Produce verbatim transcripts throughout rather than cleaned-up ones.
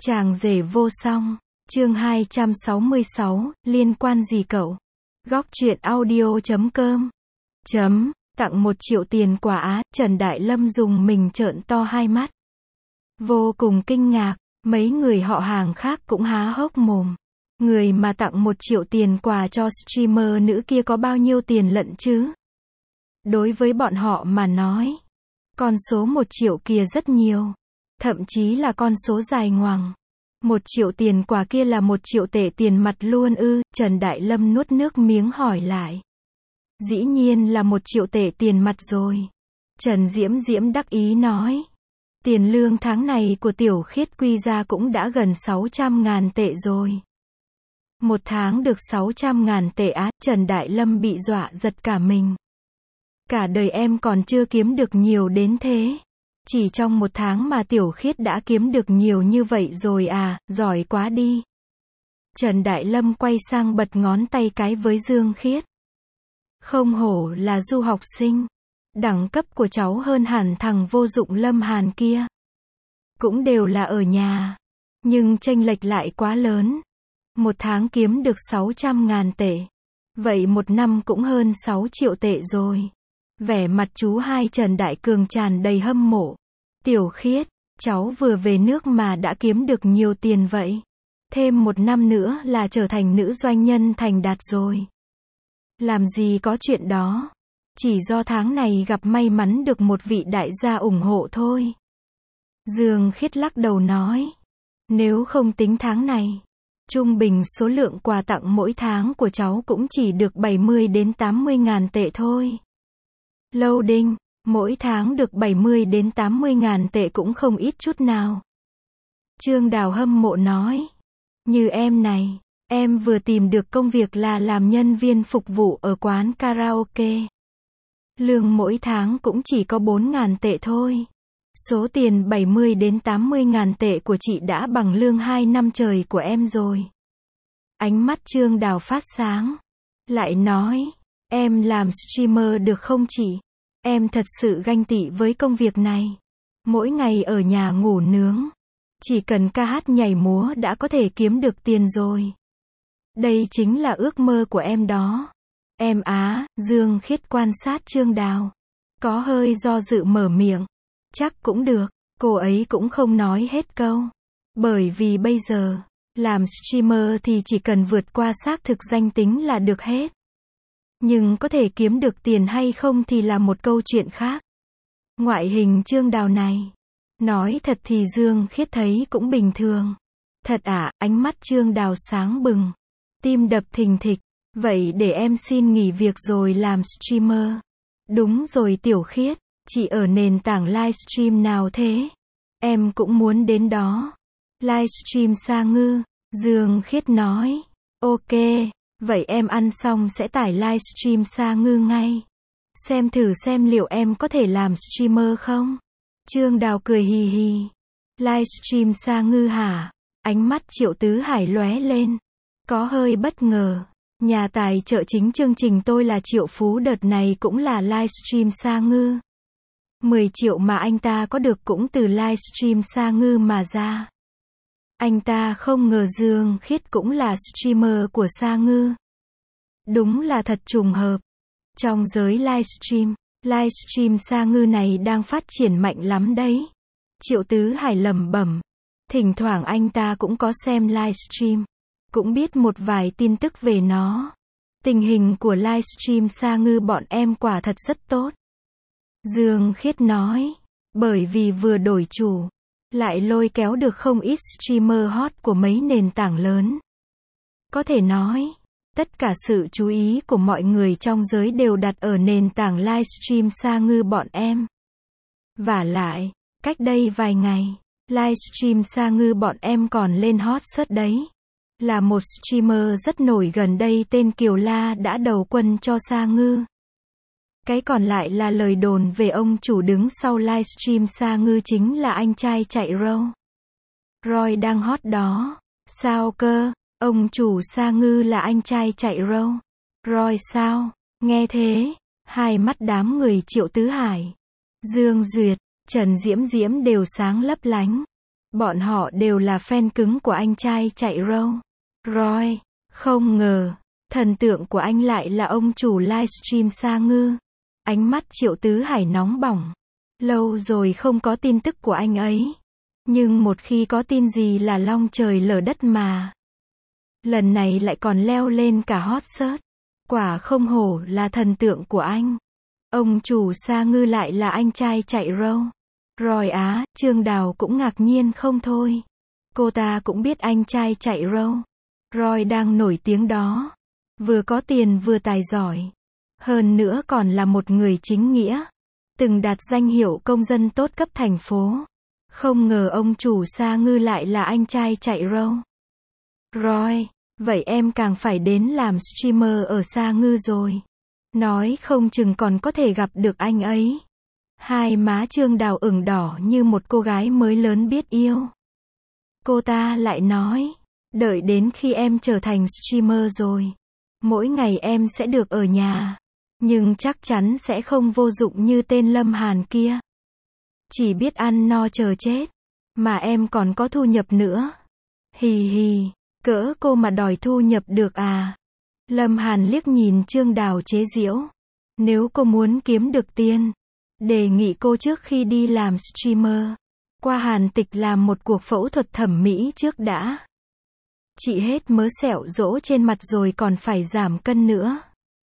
Chàng rể vô song, chương hai trăm sáu mươi sáu, liên quan gì cậu? Góc truyện audio chấm com chấm, tặng một triệu tiền quà á, Trần Đại Lâm dùng mình trợn to hai mắt. Vô cùng kinh ngạc, mấy người họ hàng khác cũng há hốc mồm. Người mà tặng một triệu tiền quà cho streamer nữ kia có bao nhiêu tiền lận chứ? Đối với bọn họ mà nói, con số một triệu kia rất nhiều. Thậm chí là con số dài ngoằng. Một triệu tiền quà kia là một triệu tệ tiền mặt luôn ư? Trần Đại Lâm nuốt nước miếng hỏi lại. Dĩ nhiên là một triệu tệ tiền mặt rồi. Trần Diễm Diễm đắc ý nói. Tiền lương tháng này của Tiểu Khiết quy ra cũng đã gần sáu trăm ngàn tệ rồi. Một tháng được sáu trăm ngàn tệ á? Trần Đại Lâm bị dọa giật cả mình. Cả đời em còn chưa kiếm được nhiều đến thế. Chỉ trong một tháng mà Tiểu Khiết đã kiếm được nhiều như vậy rồi à, giỏi quá đi. Trần Đại Lâm quay sang bật ngón tay cái với Dương Khiết. Không hổ là du học sinh. Đẳng cấp của cháu hơn hẳn thằng vô dụng Lâm Hàn kia. Cũng đều là ở nhà. Nhưng chênh lệch lại quá lớn. Một tháng kiếm được sáu trăm ngàn tệ. Vậy một năm cũng hơn sáu triệu tệ rồi. Vẻ mặt chú hai Trần Đại Cường tràn đầy hâm mộ. Tiểu Khiết, cháu vừa về nước mà đã kiếm được nhiều tiền vậy. Thêm một năm nữa là trở thành nữ doanh nhân thành đạt rồi. Làm gì có chuyện đó. Chỉ do tháng này gặp may mắn được một vị đại gia ủng hộ thôi. Dương Khiết lắc đầu nói. Nếu không tính tháng này, trung bình số lượng quà tặng mỗi tháng của cháu cũng chỉ được bảy mươi đến tám mươi ngàn tệ thôi. Lâu Đinh, mỗi tháng được bảy mươi đến tám mươi ngàn tệ cũng không ít chút nào. Trương Đào hâm mộ nói. Như em này, em vừa tìm được công việc là làm nhân viên phục vụ ở quán karaoke. Lương mỗi tháng cũng chỉ có bốn ngàn tệ thôi. Số tiền bảy mươi đến tám mươi ngàn tệ của chị đã bằng lương hai năm trời của em rồi. Ánh mắt Trương Đào phát sáng. Lại nói, em làm streamer được không chị? Em thật sự ganh tị với công việc này. Mỗi ngày ở nhà ngủ nướng. Chỉ cần ca hát nhảy múa đã có thể kiếm được tiền rồi. Đây chính là ước mơ của em đó. Em á, Dương Khiết quan sát Trương Đào. Có hơi do dự mở miệng. Chắc cũng được, cô ấy cũng không nói hết câu. Bởi vì bây giờ, làm streamer thì chỉ cần vượt qua xác thực danh tính là được hết. Nhưng có thể kiếm được tiền hay không thì là một câu chuyện khác. Ngoại hình Trương Đào này, nói thật thì Dương Khiết thấy cũng bình thường. Thật à? Ánh mắt Trương Đào sáng bừng. Tim đập thình thịch. Vậy để em xin nghỉ việc rồi làm streamer. Đúng rồi Tiểu Khiết, chị ở nền tảng livestream nào thế? Em cũng muốn đến đó. Livestream Sa Ngư, Dương Khiết nói. Ok, vậy em ăn xong sẽ tải livestream Sa Ngư ngay. Xem thử xem liệu em có thể làm streamer không? Trương Đào cười hì hì. Livestream Sa Ngư hả? Ánh mắt Triệu Tứ Hải lóe lên. Có hơi bất ngờ. Nhà tài trợ chính chương trình Tôi Là Triệu Phú đợt này cũng là livestream Sa Ngư. mười triệu mà anh ta có được cũng từ livestream Sa Ngư mà ra. Anh ta không ngờ Dương Khiết cũng là streamer của Sa Ngư. Đúng là thật trùng hợp. Trong giới livestream, livestream Sa Ngư này đang phát triển mạnh lắm đấy. Triệu Tứ Hải lẩm bẩm. Thỉnh thoảng anh ta cũng có xem livestream. Cũng biết một vài tin tức về nó. Tình hình của livestream Sa Ngư bọn em quả thật rất tốt. Dương Khiết nói. Bởi vì vừa đổi chủ, lại lôi kéo được không ít streamer hot của mấy nền tảng lớn. Có thể nói, tất cả sự chú ý của mọi người trong giới đều đặt ở nền tảng livestream Sa Ngư bọn em. Vả lại, cách đây vài ngày, livestream Sa Ngư bọn em còn lên hot search đấy. Là một streamer rất nổi gần đây tên Kiều La đã đầu quân cho Sa Ngư. Cái còn lại là lời đồn về ông chủ đứng sau livestream Sa Ngư chính là anh trai chạy row. Roy đang hot đó. Sao cơ? Ông chủ Sa Ngư là anh trai chạy row. Roy sao? Nghe thế, hai mắt đám người Triệu Tứ Hải, Dương Duyệt, Trần Diễm Diễm đều sáng lấp lánh. Bọn họ đều là fan cứng của anh trai chạy râu. Roy, không ngờ, thần tượng của anh lại là ông chủ livestream Sa Ngư. Ánh mắt Triệu Tứ Hải nóng bỏng. Lâu rồi không có tin tức của anh ấy. Nhưng một khi có tin gì là long trời lở đất mà. Lần này lại còn leo lên cả hot search. Quả không hổ là thần tượng của anh. Ông chủ Sa Ngư lại là anh trai chạy râu. Roy á, Trương Đào cũng ngạc nhiên không thôi. Cô ta cũng biết anh trai chạy râu. Roy đang nổi tiếng đó. Vừa có tiền vừa tài giỏi. Hơn nữa còn là một người chính nghĩa. Từng đạt danh hiệu công dân tốt cấp thành phố. Không ngờ ông chủ Sa Ngư lại là anh trai chạy râu. Roy, vậy em càng phải đến làm streamer ở Sa Ngư rồi. Nói không chừng còn có thể gặp được anh ấy. Hai má Trương Đào ửng đỏ như một cô gái mới lớn biết yêu. Cô ta lại nói, đợi đến khi em trở thành streamer rồi. Mỗi ngày em sẽ được ở nhà. Nhưng chắc chắn sẽ không vô dụng như tên Lâm Hàn kia. Chỉ biết ăn no chờ chết. Mà em còn có thu nhập nữa. Hì hì, cỡ cô mà đòi thu nhập được à? Lâm Hàn liếc nhìn Trương Đào chế giễu. Nếu cô muốn kiếm được tiền, đề nghị cô trước khi đi làm streamer, qua Hàn Tịch làm một cuộc phẫu thuật thẩm mỹ trước đã. Chị hết mớ sẹo rỗ trên mặt rồi còn phải giảm cân nữa.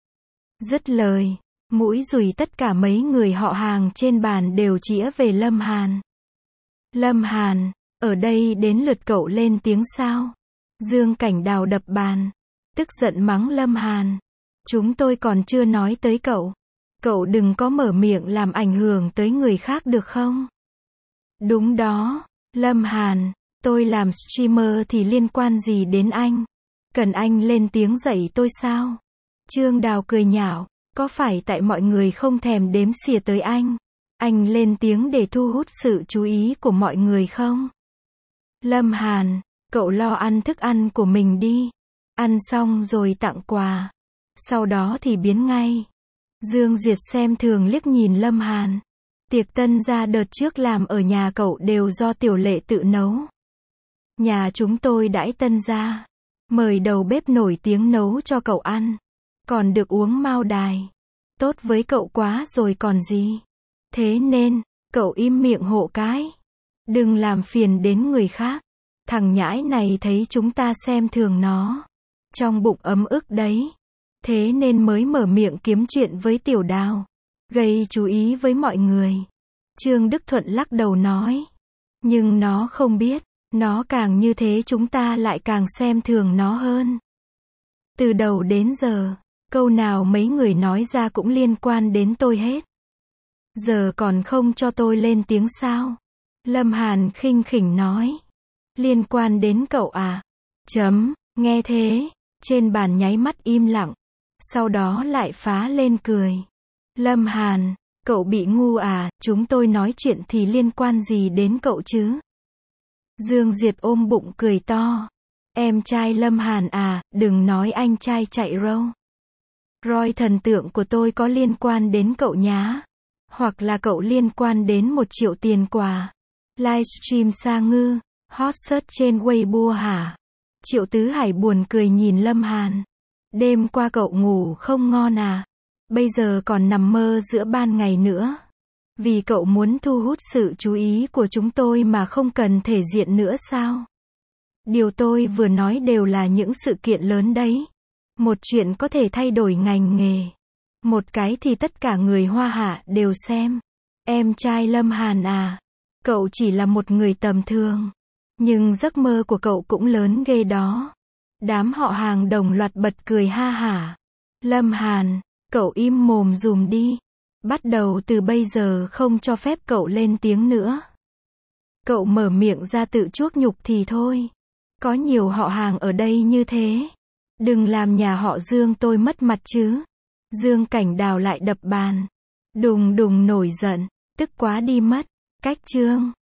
Dứt lời, mũi dùi tất cả mấy người họ hàng trên bàn đều chĩa về Lâm Hàn. Lâm Hàn, ở đây đến lượt cậu lên tiếng sao? Dương Cảnh Đào đập bàn, tức giận mắng Lâm Hàn. Chúng tôi còn chưa nói tới cậu. Cậu đừng có mở miệng làm ảnh hưởng tới người khác được không? Đúng đó, Lâm Hàn, tôi làm streamer thì liên quan gì đến anh? Cần anh lên tiếng dạy tôi sao? Trương Đào cười nhạo, có phải tại mọi người không thèm đếm xỉa tới anh? Anh lên tiếng để thu hút sự chú ý của mọi người không? Lâm Hàn, cậu lo ăn thức ăn của mình đi. Ăn xong rồi tặng quà. Sau đó thì biến ngay. Dương Duyệt xem thường liếc nhìn Lâm Hàn. Tiệc tân gia đợt trước làm ở nhà cậu đều do Tiểu Lệ tự nấu. Nhà chúng tôi đãi tân gia. Mời đầu bếp nổi tiếng nấu cho cậu ăn. Còn được uống mao đài. Tốt với cậu quá rồi còn gì. Thế nên, cậu im miệng hộ cái. Đừng làm phiền đến người khác. Thằng nhãi này thấy chúng ta xem thường nó. Trong bụng ấm ức đấy. Thế nên mới mở miệng kiếm chuyện với Tiểu Đào. Gây chú ý với mọi người. Trương Đức Thuận lắc đầu nói. Nhưng nó không biết. Nó càng như thế chúng ta lại càng xem thường nó hơn. Từ đầu đến giờ, câu nào mấy người nói ra cũng liên quan đến tôi hết. Giờ còn không cho tôi lên tiếng sao? Lâm Hàn khinh khỉnh nói. Liên quan đến cậu à? Chấm, nghe thế, trên bàn nháy mắt im lặng. Sau đó lại phá lên cười. Lâm Hàn, cậu bị ngu à, chúng tôi nói chuyện thì liên quan gì đến cậu chứ? Dương Duyệt ôm bụng cười to. Em trai Lâm Hàn à, đừng nói anh trai chạy râu. Roy thần tượng của tôi có liên quan đến cậu nhá. Hoặc là cậu liên quan đến một triệu tiền quà. Livestream Sa Ngư, hot search trên Weibo hả? Triệu Tứ Hải buồn cười nhìn Lâm Hàn. Đêm qua cậu ngủ không ngon à? Bây giờ còn nằm mơ giữa ban ngày nữa. Vì cậu muốn thu hút sự chú ý của chúng tôi mà không cần thể diện nữa sao? Điều tôi vừa nói đều là những sự kiện lớn đấy. Một chuyện có thể thay đổi ngành nghề. Một cái thì tất cả người Hoa Hạ đều xem. Em trai Lâm Hàn à, cậu chỉ là một người tầm thường. Nhưng giấc mơ của cậu cũng lớn ghê đó. Đám họ hàng đồng loạt bật cười ha hả. Lâm Hàn, cậu im mồm dùm đi. Bắt đầu từ bây giờ không cho phép cậu lên tiếng nữa. Cậu mở miệng ra tự chuốc nhục thì thôi. Có nhiều họ hàng ở đây như thế. Đừng làm nhà họ Dương tôi mất mặt chứ. Dương Cảnh Đào lại đập bàn. Đùng đùng nổi giận, tức quá đi mất. Cách chương